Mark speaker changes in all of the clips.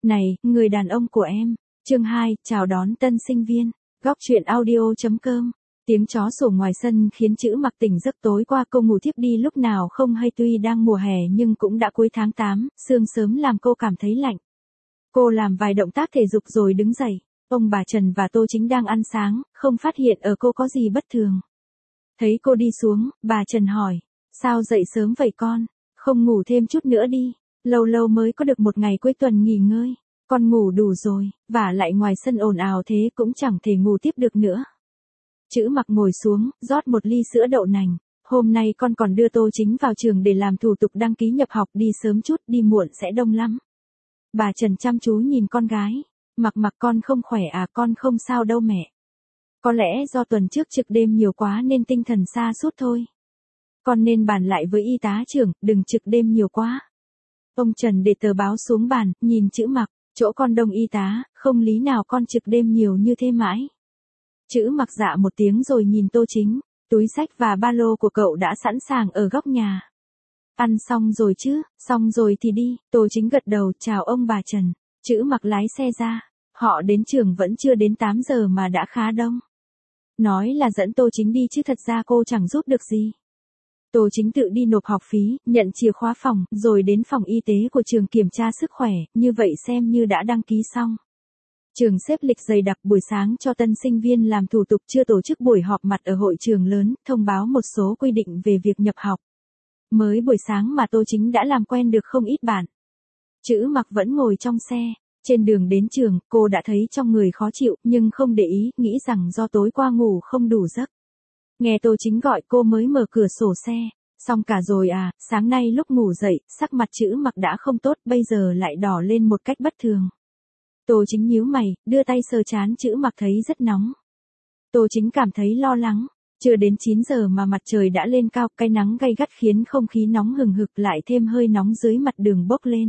Speaker 1: Này, người đàn ông của em. Chương 2, chào đón tân sinh viên. Góc truyện audio.com. Tiếng chó sủa ngoài sân khiến Chữ Mặc tỉnh giấc. Tối qua cô ngủ thiếp đi lúc nào không hay, tuy đang mùa hè nhưng cũng đã cuối tháng 8, sương sớm làm cô cảm thấy lạnh. Cô làm vài động tác thể dục rồi đứng dậy. Ông bà Trần và Tô Chính đang ăn sáng, không phát hiện ở cô có gì bất thường. Thấy cô đi xuống, bà Trần hỏi, sao dậy sớm vậy con, không ngủ thêm chút nữa đi, lâu lâu mới có được một ngày cuối tuần nghỉ ngơi. Con ngủ đủ rồi, vả lại ngoài sân ồn ào thế cũng chẳng thể ngủ tiếp được nữa. Chữ Mặc ngồi xuống, rót một ly sữa đậu nành. Hôm nay con còn đưa Tô Chính vào trường để làm thủ tục đăng ký nhập học, đi sớm chút, đi muộn sẽ đông lắm. Bà Trần chăm chú nhìn con gái. Mặc con không khỏe à? Con không sao đâu mẹ. Có lẽ do tuần trước trực đêm nhiều quá nên tinh thần sa sút thôi. Con nên bàn lại với y tá trưởng, đừng trực đêm nhiều quá. Ông Trần để tờ báo xuống bàn, nhìn Chữ Mặc, chỗ con đông y tá, không lý nào con trực đêm nhiều như thế mãi. Chữ Mặc dạ một tiếng rồi nhìn Tô Chính, túi xách và ba lô của cậu đã sẵn sàng ở góc nhà. Ăn xong rồi chứ? Xong rồi thì đi. Tô Chính gật đầu chào ông bà Trần. Chữ Mặc lái xe ra. Họ đến trường vẫn chưa đến 8 giờ mà đã khá đông. Nói là dẫn Tô Chính đi chứ thật ra cô chẳng giúp được gì. Tô Chính tự đi nộp học phí, nhận chìa khóa phòng, rồi đến phòng y tế của trường kiểm tra sức khỏe, như vậy xem như đã đăng ký xong. Trường xếp lịch dày đặc, buổi sáng cho tân sinh viên làm thủ tục, chưa tổ chức buổi họp mặt ở hội trường lớn, thông báo một số quy định về việc nhập học. Mới buổi sáng mà Tô Chính đã làm quen được không ít bạn. Chữ Mặc vẫn ngồi trong xe. Trên đường đến trường, cô đã thấy trong người khó chịu, nhưng không để ý, nghĩ rằng do tối qua ngủ không đủ giấc. Nghe Tô Chính gọi cô mới mở cửa sổ xe. Xong cả rồi à? Sáng nay lúc ngủ dậy, sắc mặt Chữ Mặc đã không tốt, bây giờ lại đỏ lên một cách bất thường. Tô Chính nhíu mày, đưa tay sờ trán Chữ Mặc thấy rất nóng. Tô Chính cảm thấy lo lắng. Chưa đến 9 giờ mà mặt trời đã lên cao, cái nắng gay gắt khiến không khí nóng hừng hực, lại thêm hơi nóng dưới mặt đường bốc lên.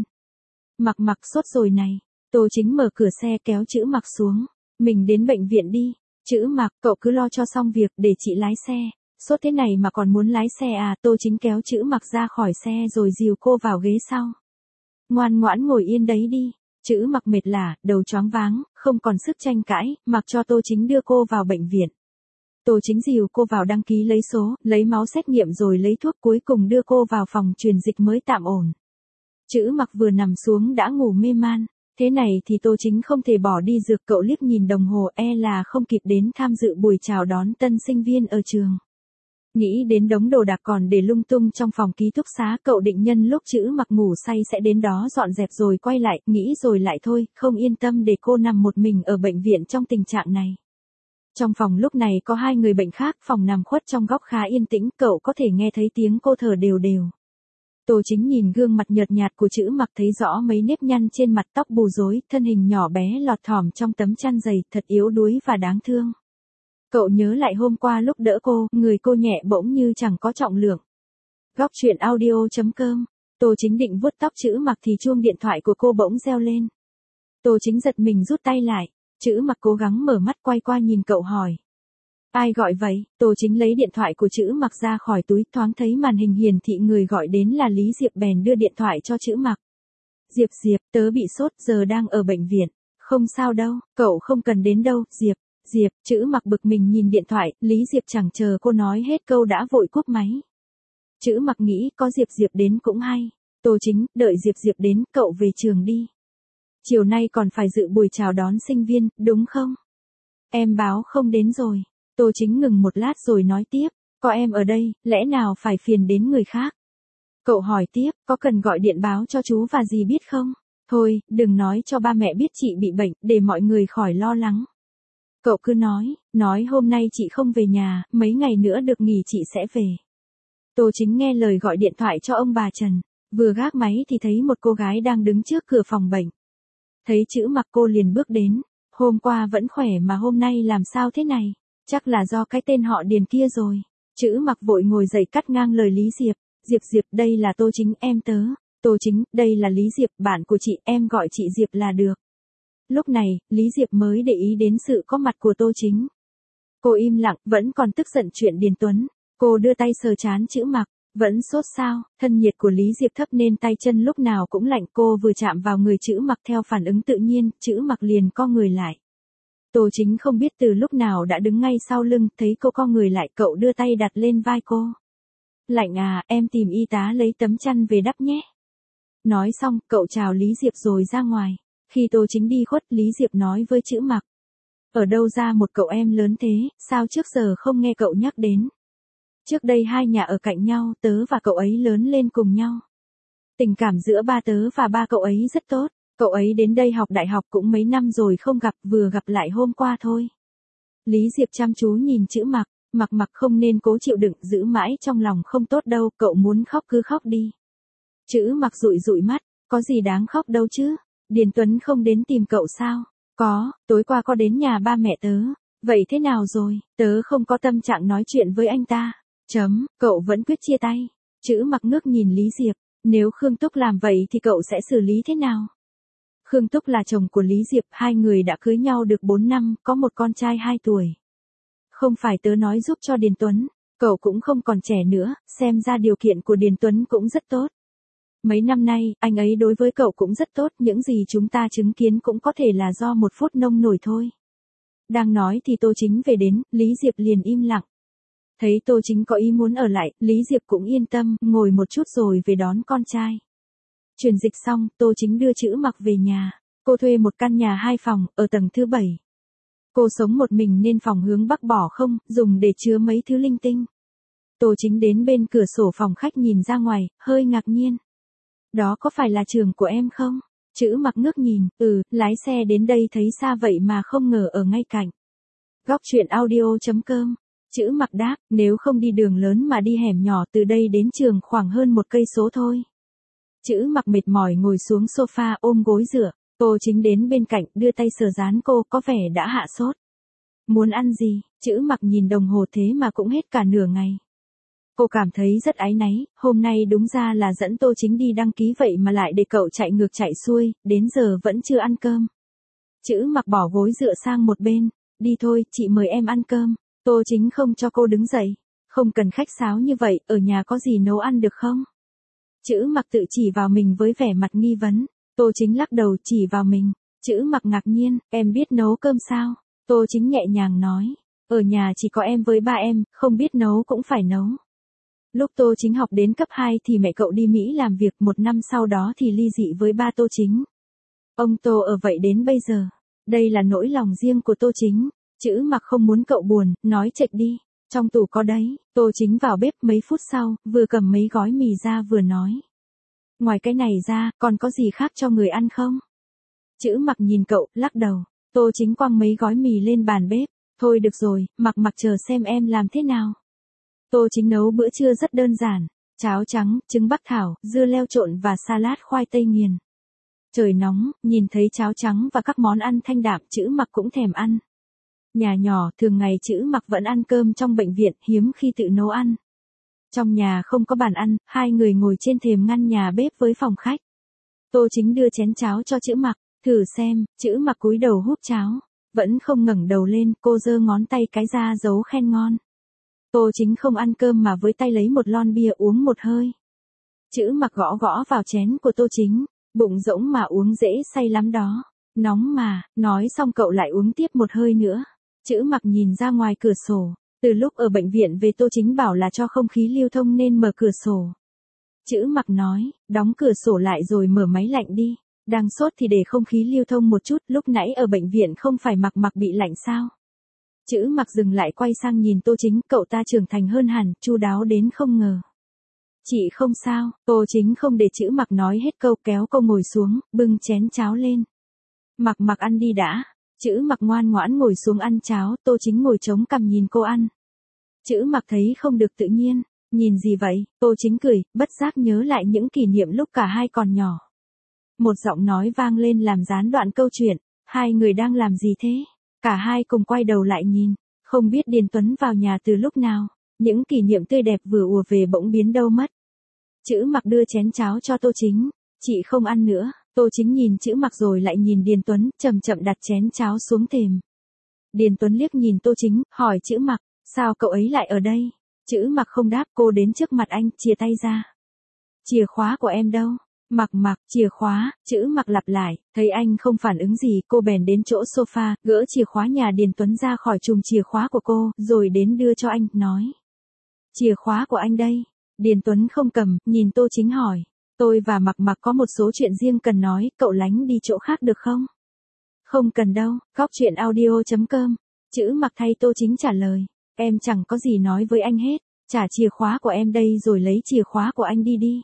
Speaker 1: Mặc sốt rồi này. Tô Chính mở cửa xe kéo Chữ Mặc xuống. Mình đến bệnh viện đi. Chữ Mặc, cậu cứ lo cho xong việc để chị lái xe. Sốt thế này mà còn muốn lái xe à? Tô Chính kéo Chữ Mặc ra khỏi xe rồi dìu cô vào ghế sau. Ngoan ngoãn ngồi yên đấy đi. Chữ Mặc mệt lả, đầu choáng váng, không còn sức tranh cãi, mặc cho Tô Chính đưa cô vào bệnh viện. Tô Chính dìu cô vào đăng ký lấy số, lấy máu xét nghiệm rồi lấy thuốc, cuối cùng đưa cô vào phòng truyền dịch mới tạm ổn. Chữ Mặc vừa nằm xuống đã ngủ mê man. Thế này thì Tô Chính không thể bỏ đi dược, cậu liếc nhìn đồng hồ, là không kịp đến tham dự buổi chào đón tân sinh viên ở trường. Nghĩ đến đống đồ đạc còn để lung tung trong phòng ký túc xá, cậu định nhân lúc Chữ Mặc ngủ say sẽ đến đó dọn dẹp rồi quay lại, nghĩ rồi lại thôi, không yên tâm để cô nằm một mình ở bệnh viện trong tình trạng này. Trong phòng lúc này có 2 người bệnh khác, phòng nằm khuất trong góc khá yên tĩnh, cậu có thể nghe thấy tiếng cô thở đều đều. Tô Chính nhìn gương mặt nhợt nhạt của Chữ Mặc, thấy rõ mấy nếp nhăn trên mặt, tóc bù rối, thân hình nhỏ bé lọt thỏm trong tấm chăn dày, thật yếu đuối và đáng thương. Cậu nhớ lại hôm qua lúc đỡ cô, người cô nhẹ bỗng như chẳng có trọng lượng. Góc truyện audio.com. Tô Chính định vuốt tóc Chữ Mặc thì chuông điện thoại của cô bỗng reo lên. Tô Chính giật mình rút tay lại. Chữ Mặc cố gắng mở mắt quay qua nhìn cậu hỏi. Ai gọi vậy? Tô Chính lấy điện thoại của Chữ Mặc ra khỏi túi, thoáng thấy màn hình hiển thị người gọi đến là Lý Diệp, bèn đưa điện thoại cho Chữ Mặc. Diệp, tớ bị sốt, giờ đang ở bệnh viện. Không sao đâu, cậu không cần đến đâu. Diệp, Chữ Mặc bực mình nhìn điện thoại, Lý Diệp chẳng chờ cô nói hết câu đã vội cúp máy. Chữ Mặc nghĩ có Diệp đến cũng hay. Tô Chính, đợi Diệp đến, cậu về trường đi. Chiều nay còn phải dự buổi chào đón sinh viên, đúng không? Em báo không đến rồi. Tô Chính ngừng một lát rồi nói tiếp, có em ở đây, lẽ nào phải phiền đến người khác? Cậu hỏi tiếp, có cần gọi điện báo cho chú và dì biết không? Thôi, đừng nói cho ba mẹ biết chị bị bệnh, để mọi người khỏi lo lắng. Cậu cứ nói hôm nay chị không về nhà, mấy ngày nữa được nghỉ chị sẽ về. Tô Chính nghe lời gọi điện thoại cho ông bà Trần, vừa gác máy thì thấy một cô gái đang đứng trước cửa phòng bệnh. Thấy Chữ Mặc cô liền bước đến, hôm qua vẫn khỏe mà hôm nay làm sao thế này? Chắc là do cái tên họ Điền kia rồi. Chữ Mặc vội ngồi dậy cắt ngang lời Lý Diệp. Diệp, đây là Tô Chính em tớ. Tô Chính, đây là Lý Diệp, bạn của chị, em gọi chị Diệp là được. Lúc này, Lý Diệp mới để ý đến sự có mặt của Tô Chính. Cô im lặng, vẫn còn tức giận chuyện Điền Tuấn. Cô đưa tay sờ trán Chữ Mặc. Vẫn sốt sao? Thân nhiệt của Lý Diệp thấp nên tay chân lúc nào cũng lạnh, cô vừa chạm vào người Chữ Mặc theo phản ứng tự nhiên, Chữ Mặc liền co người lại. Tô Chính không biết từ lúc nào đã đứng ngay sau lưng, thấy cô co người lại, cậu đưa tay đặt lên vai cô. Lạnh à, em tìm y tá lấy tấm chăn về đắp nhé. Nói xong, cậu chào Lý Diệp rồi ra ngoài. Khi Tô Chính đi khuất, Lý Diệp nói với Chữ Mặc. Ở đâu ra một cậu em lớn thế, sao trước giờ không nghe cậu nhắc đến. Trước đây hai nhà ở cạnh nhau, tớ và cậu ấy lớn lên cùng nhau. Tình cảm giữa ba tớ và ba cậu ấy rất tốt. Cậu ấy đến đây học đại học cũng mấy năm rồi không gặp, vừa gặp lại hôm qua thôi. Lý Diệp chăm chú nhìn Chữ Mặc, Mặc không nên cố chịu đựng, giữ mãi trong lòng không tốt đâu, cậu muốn khóc cứ khóc đi. Chữ Mặc dụi dụi mắt, có gì đáng khóc đâu chứ, Điền Tuấn không đến tìm cậu sao? Có, tối qua có đến nhà ba mẹ tớ. Vậy thế nào rồi, tớ không có tâm trạng nói chuyện với anh ta. Cậu vẫn quyết chia tay. Chữ Mặc ngước nhìn Lý Diệp, nếu Khương Túc làm vậy thì cậu sẽ xử lý thế nào? Khương Túc là chồng của Lý Diệp, hai người đã cưới nhau được 4 năm, có một con trai 2 tuổi. Không phải tớ nói giúp cho Điền Tuấn, cậu cũng không còn trẻ nữa, xem ra điều kiện của Điền Tuấn cũng rất tốt. Mấy năm nay, anh ấy đối với cậu cũng rất tốt, những gì chúng ta chứng kiến cũng có thể là do một phút nông nổi thôi. Đang nói thì Tô Chính về đến, Lý Diệp liền im lặng. Thấy Tô Chính có ý muốn ở lại, Lý Diệp cũng yên tâm, ngồi một chút rồi về đón con trai. Chuyển dịch xong, Tô Chính đưa Chữ Mặc về nhà. Cô thuê một căn nhà 2 phòng, ở tầng thứ 7. Cô sống một mình nên phòng hướng bắc bỏ không, dùng để chứa mấy thứ linh tinh. Tô Chính đến bên cửa sổ phòng khách nhìn ra ngoài, hơi ngạc nhiên. Đó có phải là trường của em không? Chữ Mặc ngước nhìn, lái xe đến đây thấy xa vậy mà không ngờ ở ngay cạnh. Góc truyện audio.com. Chữ Mặc đáp, nếu không đi đường lớn mà đi hẻm nhỏ, từ đây đến trường khoảng hơn 1 cây số thôi. Chữ Mặc mệt mỏi ngồi xuống sofa ôm gối dựa. Tô Chính đến bên cạnh đưa tay sờ dán cô, có vẻ đã hạ sốt. Muốn ăn gì? Chữ Mặc nhìn đồng hồ thế mà cũng hết cả nửa ngày. Cô cảm thấy rất áy náy, hôm nay đúng ra là dẫn Tô Chính đi đăng ký vậy mà lại để cậu chạy ngược chạy xuôi, đến giờ vẫn chưa ăn cơm. Chữ Mặc bỏ gối dựa sang một bên, đi thôi, chị mời em ăn cơm. Tô Chính không cho cô đứng dậy, không cần khách sáo như vậy, ở nhà có gì nấu ăn được không? Chữ Mặc tự chỉ vào mình với vẻ mặt nghi vấn. Tô Chính lắc đầu chỉ vào mình. Chữ Mặc ngạc nhiên, em biết nấu cơm sao? Tô Chính nhẹ nhàng nói, ở nhà chỉ có em với ba em, không biết nấu cũng phải nấu. Lúc Tô Chính học đến cấp 2 thì mẹ cậu đi Mỹ làm việc, 1 năm sau đó thì ly dị với ba Tô Chính. Ông Tô ở vậy đến bây giờ. Đây là nỗi lòng riêng của Tô Chính. Chữ Mặc không muốn cậu buồn, nói chệch đi. Trong tủ có đấy. Tô Chính vào bếp mấy phút sau, vừa cầm mấy gói mì ra vừa nói. Ngoài cái này ra, còn có gì khác cho người ăn không? Chữ Mặc nhìn cậu, lắc đầu. Tô Chính quăng mấy gói mì lên bàn bếp. Thôi được rồi, Mặc chờ xem em làm thế nào. Tô Chính nấu bữa trưa rất đơn giản. Cháo trắng, trứng bắc thảo, dưa leo trộn và salad khoai tây nghiền. Trời nóng, nhìn thấy cháo trắng và các món ăn thanh đạm, Chữ Mặc cũng thèm ăn. Nhà nhỏ, thường ngày Chữ Mặc vẫn ăn cơm trong bệnh viện, hiếm khi tự nấu ăn. Trong nhà không có bàn ăn, hai người ngồi trên thềm ngăn nhà bếp với phòng khách. Tô Chính đưa chén cháo cho Chữ Mặc, thử xem. Chữ Mặc cúi đầu húp cháo, vẫn không ngẩng đầu lên, cô giơ ngón tay cái ra giấu khen ngon. Tô Chính không ăn cơm mà với tay lấy một lon bia uống một hơi. Chữ Mặc gõ gõ vào chén của Tô Chính, bụng rỗng mà uống dễ say lắm đó. Nóng mà, nói xong cậu lại uống tiếp một hơi nữa. Chữ Mặc nhìn ra ngoài cửa sổ. Từ lúc ở bệnh viện về Tô Chính bảo là cho không khí lưu thông nên mở cửa sổ. Chữ Mặc nói, đóng cửa sổ lại rồi mở máy lạnh đi. Đang sốt thì để không khí lưu thông một chút, lúc nãy ở bệnh viện không phải Mặc bị lạnh sao? Chữ Mặc dừng lại quay sang nhìn Tô Chính, cậu ta trưởng thành hơn hẳn, chu đáo đến không ngờ. Chị không sao. Tô Chính không để Chữ Mặc nói hết câu, kéo cô ngồi xuống, bưng chén cháo lên. Mặc ăn đi đã. Chữ Mặc ngoan ngoãn ngồi xuống ăn cháo, Tô Chính ngồi chống cằm nhìn cô ăn. Chữ Mặc thấy không được tự nhiên, nhìn gì vậy? Tô Chính cười, bất giác nhớ lại những kỷ niệm lúc cả hai còn nhỏ. Một giọng nói vang lên làm gián đoạn câu chuyện, hai người đang làm gì thế? Cả hai cùng quay đầu lại nhìn, không biết Điền Tuấn vào nhà từ lúc nào, những kỷ niệm tươi đẹp vừa ùa về bỗng biến đâu mất. Chữ Mặc đưa chén cháo cho Tô Chính, chị không ăn nữa. Tô Chính nhìn Chữ Mặc rồi lại nhìn Điền Tuấn, chậm chậm đặt chén cháo xuống thềm. Điền Tuấn liếc nhìn Tô Chính, hỏi Chữ Mặc, sao cậu ấy lại ở đây? Chữ Mặc không đáp, cô đến trước mặt anh, chìa tay ra. Chìa khóa của em đâu? Mặc, chìa khóa, Chữ Mặc lặp lại, thấy anh không phản ứng gì, cô bèn đến chỗ sofa, gỡ chìa khóa nhà Điền Tuấn ra khỏi chùm chìa khóa của cô, rồi đến đưa cho anh, nói. Chìa khóa của anh đây. Điền Tuấn không cầm, nhìn Tô Chính hỏi. Tôi và Mặc có một số chuyện riêng cần nói, cậu lánh đi chỗ khác được không? Không cần đâu, Góc Chuyện Audio.com. Chữ Mặc thay Tô Chính trả lời. Em chẳng có gì nói với anh hết, trả chìa khóa của em đây rồi lấy chìa khóa của anh đi.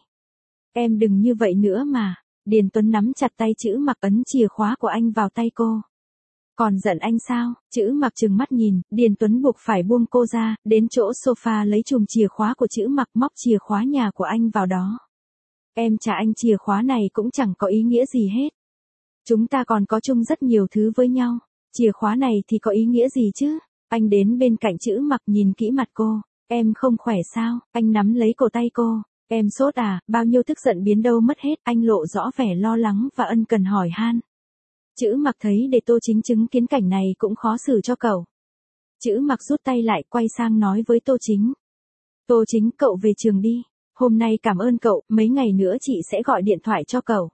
Speaker 1: Em đừng như vậy nữa mà. Điền Tuấn nắm chặt tay Chữ Mặc, ấn chìa khóa của anh vào tay cô. Còn giận anh sao? Chữ Mặc trừng mắt nhìn, Điền Tuấn buộc phải buông cô ra, đến chỗ sofa lấy chùm chìa khóa của Chữ Mặc, móc chìa khóa nhà của anh vào đó. Em trả anh chìa khóa này cũng chẳng có ý nghĩa gì hết. Chúng ta còn có chung rất nhiều thứ với nhau. Chìa khóa này thì có ý nghĩa gì chứ? Anh đến bên cạnh Chữ Mặc, nhìn kỹ mặt cô. Em không khỏe sao? Anh nắm lấy cổ tay cô. Em sốt à? Bao nhiêu tức giận biến đâu mất hết. Anh lộ rõ vẻ lo lắng và ân cần hỏi han. Chữ Mặc thấy để Tô Chính chứng kiến cảnh này cũng khó xử cho cậu. Chữ Mặc rút tay lại, quay sang nói với Tô Chính. Tô Chính, cậu về trường đi. Hôm nay cảm ơn cậu, mấy ngày nữa chị sẽ gọi điện thoại cho cậu.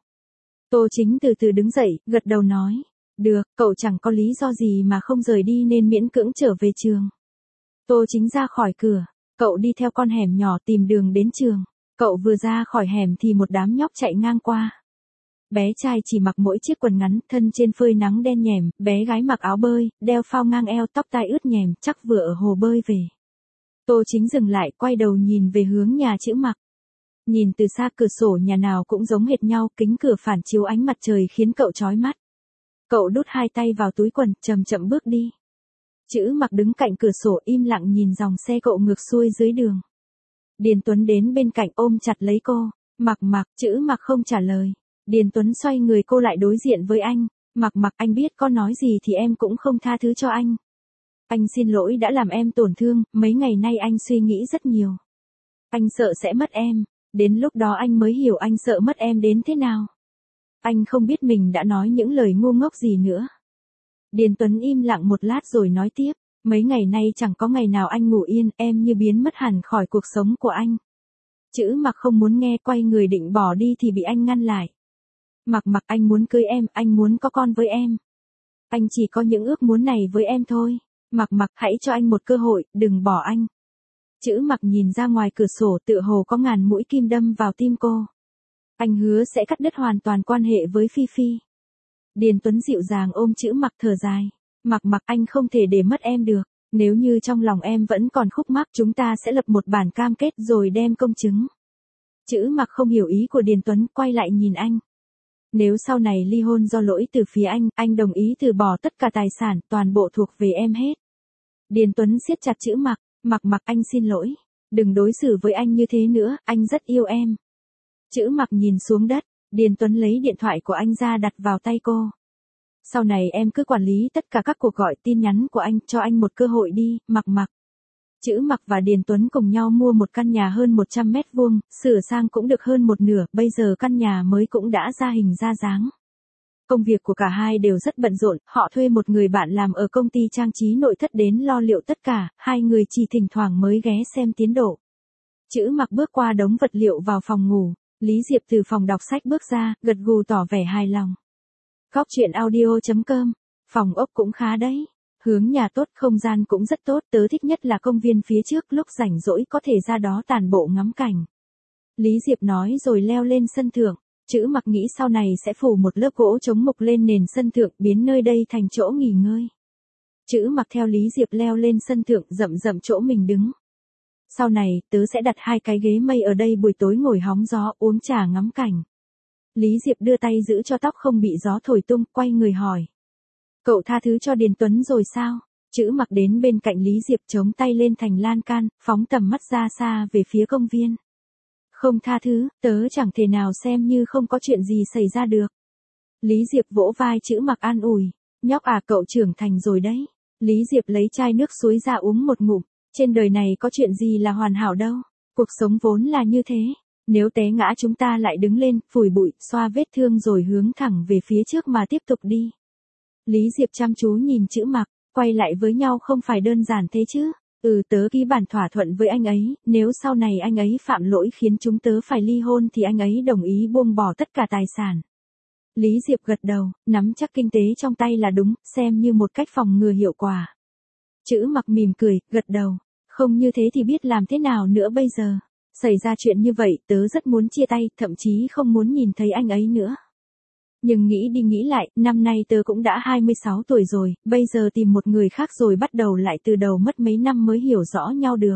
Speaker 1: Tô Chính từ từ đứng dậy, gật đầu nói. Được, cậu chẳng có lý do gì mà không rời đi nên miễn cưỡng trở về trường. Tô Chính ra khỏi cửa, cậu đi theo con hẻm nhỏ tìm đường đến trường. Cậu vừa ra khỏi hẻm thì một đám nhóc chạy ngang qua. Bé trai chỉ mặc mỗi chiếc quần ngắn, thân trên phơi nắng đen nhèm, bé gái mặc áo bơi, đeo phao ngang eo, tóc tai ướt nhèm, chắc vừa ở hồ bơi về. Tô Chính dừng lại, quay đầu nhìn về hướng nhà Chữ Mặc. Nhìn từ xa, cửa sổ nhà nào cũng giống hệt nhau, kính cửa phản chiếu ánh mặt trời khiến cậu chói mắt. Cậu đút hai tay vào túi quần, chậm chậm bước đi. Chữ Mặc đứng cạnh cửa sổ im lặng nhìn dòng xe cộ ngược xuôi dưới đường. Điền Tuấn đến bên cạnh ôm chặt lấy cô. Mặc, Chữ Mặc không trả lời. Điền Tuấn xoay người cô lại đối diện với anh. Mặc, anh biết có nói gì thì em cũng không tha thứ cho anh. Anh xin lỗi đã làm em tổn thương, mấy ngày nay anh suy nghĩ rất nhiều. Anh sợ sẽ mất em, đến lúc đó anh mới hiểu anh sợ mất em đến thế nào. Anh không biết mình đã nói những lời ngu ngốc gì nữa. Điền Tuấn im lặng một lát rồi nói tiếp, mấy ngày nay chẳng có ngày nào anh ngủ yên, em như biến mất hẳn khỏi cuộc sống của anh. Chữ Mặc không muốn nghe, quay người định bỏ đi thì bị anh ngăn lại. Mặc, anh muốn cưới em, anh muốn có con với em. Anh chỉ có những ước muốn này với em thôi. Mặc, hãy cho anh một cơ hội, đừng bỏ anh. Chữ Mặc nhìn ra ngoài cửa sổ, tựa hồ có ngàn mũi kim đâm vào tim cô. Anh hứa sẽ cắt đứt hoàn toàn quan hệ với Phi Phi. Điền Tuấn dịu dàng ôm Chữ Mặc thở dài. Mặc, anh không thể để mất em được. Nếu như trong lòng em vẫn còn khúc mắc, chúng ta sẽ lập một bản cam kết rồi đem công chứng. Chữ Mặc không hiểu ý của Điền Tuấn, quay lại nhìn anh. Nếu sau này ly hôn do lỗi từ phía anh đồng ý từ bỏ tất cả tài sản, toàn bộ thuộc về em hết. Điền Tuấn siết chặt Chữ Mặc. Mặc, anh xin lỗi. Đừng đối xử với anh như thế nữa, anh rất yêu em. Chữ Mặc nhìn xuống đất, Điền Tuấn lấy điện thoại của anh ra đặt vào tay cô. Sau này em cứ quản lý tất cả các cuộc gọi tin nhắn của anh, cho anh một cơ hội đi, Mặc. Chữ Mặc và Điền Tuấn cùng nhau mua một căn nhà hơn 100 mét vuông, sửa sang cũng được hơn một nửa, bây giờ căn nhà mới cũng đã ra hình ra dáng. Công việc của cả hai đều rất bận rộn, họ thuê một người bạn làm ở công ty trang trí nội thất đến lo liệu tất cả, hai người chỉ thỉnh thoảng mới ghé xem tiến độ. Chữ Mặc bước qua đống vật liệu vào phòng ngủ, Lý Diệp từ phòng đọc sách bước ra, gật gù tỏ vẻ hài lòng. Góc Chuyện Audio.com, phòng ốc cũng khá đấy. Hướng nhà tốt, không gian cũng rất tốt, tớ thích nhất là công viên phía trước, lúc rảnh rỗi có thể ra đó tản bộ ngắm cảnh. Lý Diệp nói rồi leo lên sân thượng. Chữ Mặc nghĩ sau này sẽ phủ một lớp gỗ chống mục lên nền sân thượng, biến nơi đây thành chỗ nghỉ ngơi. Chữ Mặc theo Lý Diệp leo lên sân thượng, rậm chỗ mình đứng. Sau này, tớ sẽ đặt 2 cái ghế mây ở đây, buổi tối ngồi hóng gió, uống trà ngắm cảnh. Lý Diệp đưa tay giữ cho tóc không bị gió thổi tung, quay người hỏi. Cậu tha thứ cho Điền Tuấn rồi sao? Chữ Mặc đến bên cạnh Lý Diệp, chống tay lên thành lan can, phóng tầm mắt ra xa về phía công viên. Không tha thứ, tớ chẳng thể nào xem như không có chuyện gì xảy ra được. Lý Diệp vỗ vai Chữ Mặc an ủi. Nhóc à, cậu trưởng thành rồi đấy. Lý Diệp lấy chai nước suối ra uống một ngụm. Trên đời này có chuyện gì là hoàn hảo đâu. Cuộc sống vốn là như thế. Nếu té ngã chúng ta lại đứng lên, phủi bụi, xoa vết thương rồi hướng thẳng về phía trước mà tiếp tục đi. Lý Diệp chăm chú nhìn Chữ Mặc, quay lại với nhau không phải đơn giản thế chứ. Tớ ký bản thỏa thuận với anh ấy, nếu sau này anh ấy phạm lỗi khiến chúng tớ phải ly hôn thì anh ấy đồng ý buông bỏ tất cả tài sản. Lý Diệp gật đầu, nắm chắc kinh tế trong tay là đúng, xem như một cách phòng ngừa hiệu quả. Chữ Mặc mỉm cười, gật đầu. Không như thế thì biết làm thế nào nữa bây giờ. Xảy ra chuyện như vậy, tớ rất muốn chia tay, thậm chí không muốn nhìn thấy anh ấy nữa. Nhưng nghĩ đi nghĩ lại, năm nay tớ cũng đã 26 tuổi rồi, bây giờ tìm một người khác rồi bắt đầu lại từ đầu mất mấy năm mới hiểu rõ nhau được.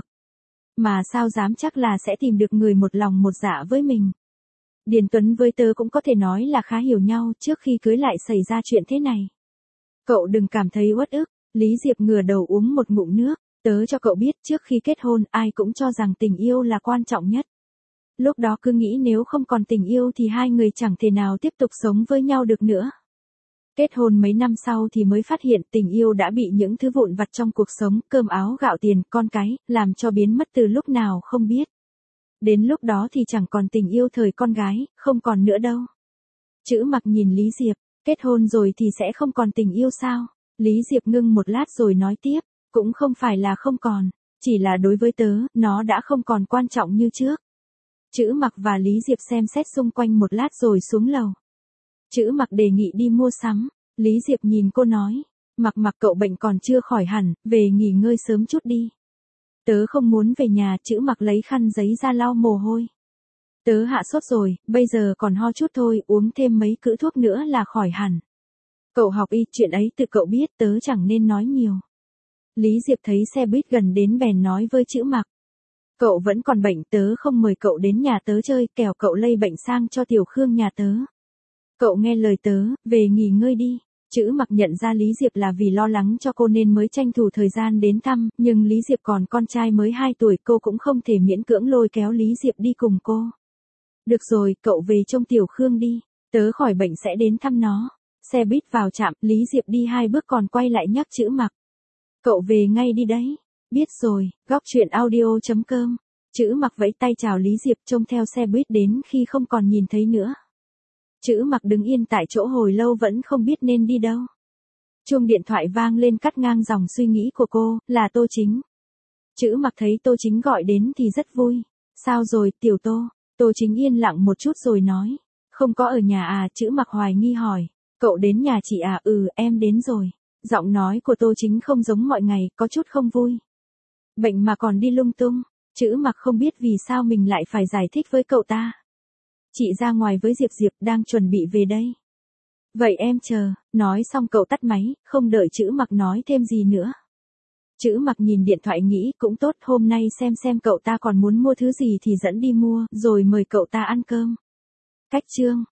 Speaker 1: Mà sao dám chắc là sẽ tìm được người một lòng một dạ với mình. Điền Tuấn với tớ cũng có thể nói là khá hiểu nhau trước khi cưới lại xảy ra chuyện thế này. Cậu đừng cảm thấy uất ức, Lý Diệp ngửa đầu uống một ngụm nước, tớ cho cậu biết trước khi kết hôn ai cũng cho rằng tình yêu là quan trọng nhất. Lúc đó cứ nghĩ nếu không còn tình yêu thì hai người chẳng thể nào tiếp tục sống với nhau được nữa. Kết hôn mấy năm sau thì mới phát hiện tình yêu đã bị những thứ vụn vặt trong cuộc sống, cơm áo gạo tiền, con cái, làm cho biến mất từ lúc nào không biết. Đến lúc đó thì chẳng còn tình yêu thời con gái, không còn nữa đâu. Chữ Mặc nhìn Lý Diệp, kết hôn rồi thì sẽ không còn tình yêu sao? Lý Diệp ngưng một lát rồi nói tiếp, cũng không phải là không còn, chỉ là đối với tớ, nó đã không còn quan trọng như trước. Chữ Mặc và Lý Diệp xem xét xung quanh một lát rồi xuống lầu. Chữ Mặc đề nghị đi mua sắm, Lý Diệp nhìn cô nói, Mặc cậu bệnh còn chưa khỏi hẳn, về nghỉ ngơi sớm chút đi. Tớ không muốn về nhà, Chữ Mặc lấy khăn giấy ra lau mồ hôi. Tớ hạ sốt rồi, bây giờ còn ho chút thôi, uống thêm mấy cữ thuốc nữa là khỏi hẳn. Cậu học y, chuyện ấy tự cậu biết, tớ chẳng nên nói nhiều. Lý Diệp thấy xe buýt gần đến bèn nói với Chữ Mặc. Cậu vẫn còn bệnh, tớ không mời cậu đến nhà tớ chơi, kẻo cậu lây bệnh sang cho Tiểu Khương nhà tớ. Cậu nghe lời tớ, về nghỉ ngơi đi. Chữ Mặc nhận ra Lý Diệp là vì lo lắng cho cô nên mới tranh thủ thời gian đến thăm, nhưng Lý Diệp còn con trai mới 2 tuổi, cô cũng không thể miễn cưỡng lôi kéo Lý Diệp đi cùng cô. Được rồi, cậu về trông Tiểu Khương đi, tớ khỏi bệnh sẽ đến thăm nó. Xe buýt vào trạm, Lý Diệp đi 2 bước còn quay lại nhắc Chữ Mặc. Cậu về ngay đi đấy. Biết rồi, góc chuyện audio.com. Chữ Mặc vẫy tay chào Lý Diệp trông theo xe buýt đến khi không còn nhìn thấy nữa. Chữ Mặc đứng yên tại chỗ hồi lâu vẫn không biết nên đi đâu. Chuông điện thoại vang lên cắt ngang dòng suy nghĩ của cô, là Tô Chính. Chữ Mặc thấy Tô Chính gọi đến thì rất vui. Sao rồi, Tiểu Tô? Tô Chính yên lặng một chút rồi nói. Không có ở nhà à? Chữ Mặc hoài nghi hỏi. Cậu đến nhà chị à? Em đến rồi. Giọng nói của Tô Chính không giống mọi ngày, có chút không vui. Bệnh mà còn đi lung tung. Chữ Mặc không biết vì sao mình lại phải giải thích với cậu ta. Chị ra ngoài với Diệp đang chuẩn bị về đây. Vậy em chờ, nói xong cậu tắt máy, không đợi Chữ Mặc nói thêm gì nữa. Chữ Mặc nhìn điện thoại nghĩ cũng tốt, hôm nay xem cậu ta còn muốn mua thứ gì thì dẫn đi mua, rồi mời cậu ta ăn cơm. Cách chương